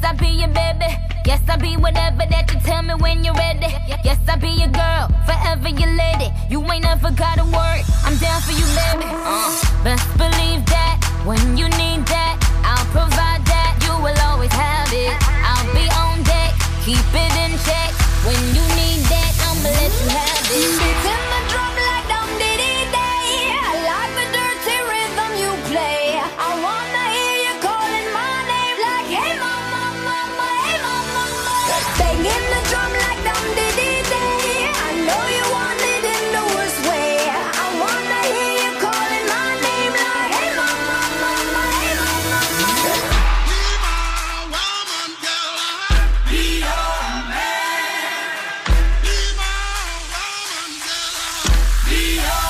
I be your baby. Yes, I be whatever that you tell me when you're ready. Yes, I be your girl, forever your lady. You ain't never gotta worry, I'm down for you, baby. Best believe that when you need that, I'll provide that. You will always have it. I'll be on deck, keep it in check. When you need that, I'ma let you have it. Beats in the drum like dum diddy day. I like the dirty rhythm you play. I wanna hear you calling my name like, hey mama, mama, hey mama, mama. Banging the drum like dum diddy day. I know you want it in the worst way. I wanna hear you calling my name like, hey mama, mama, hey mama, mama. Be my woman, girl. Be your man. Be my woman, girl. Be your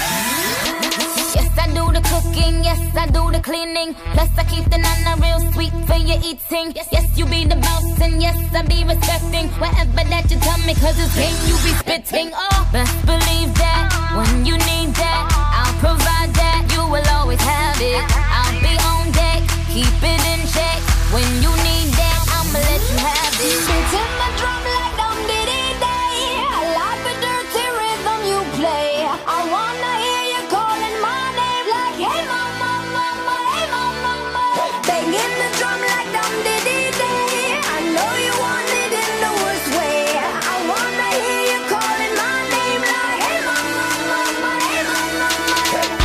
man. Yes, I do the cooking, yes, I do the cleaning. Plus, I keep the nana real sweet for your eating. Yes, you be the boss, and yes, I be respecting whatever that you tell me, cause it's game you be spitting. Oh, best believe that when you need that, I'll provide that. You will always have it. I'll be on deck, keep it in check. When you need that, I'ma let you have it. Beats in the drum like dum diddy day. I like the dirty rhythm you play. I wanna hear you calling my name like, hey mama, mama, hey mama, mama. Banging the drum like dum diddy day. I know you want it in the worst way. I wanna hear you calling my name like, hey mama, mama, hey mama, mama. Be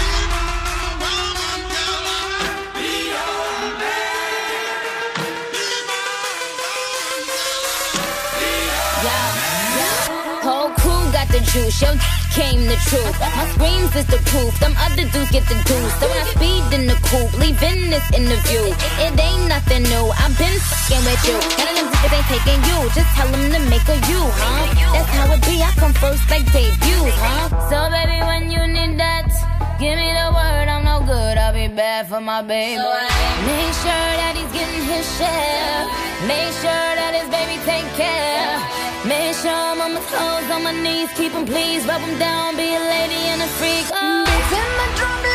my woman, girl. Be your man. Be my woman, girl. Be your Whole crew got the juice, yo came the truth. My screams is the proof, them other dudes get the juice. So when I speed in the coupe, leaving this interview, it ain't nothing new, I've been fucking with you. None of them niggas ain't taking you, just tell them to make a you, huh? That's how it be, I come first like debuts, huh? So baby, when you need that, give me the word, I'm no good, I'll be bad for my baby. Make sure that he's getting his share. Make sure that his baby take care. Make sure I'm on my toes, on my knees, keep him please, rub him down, be a lady and a freak. Oh. Beats in the drum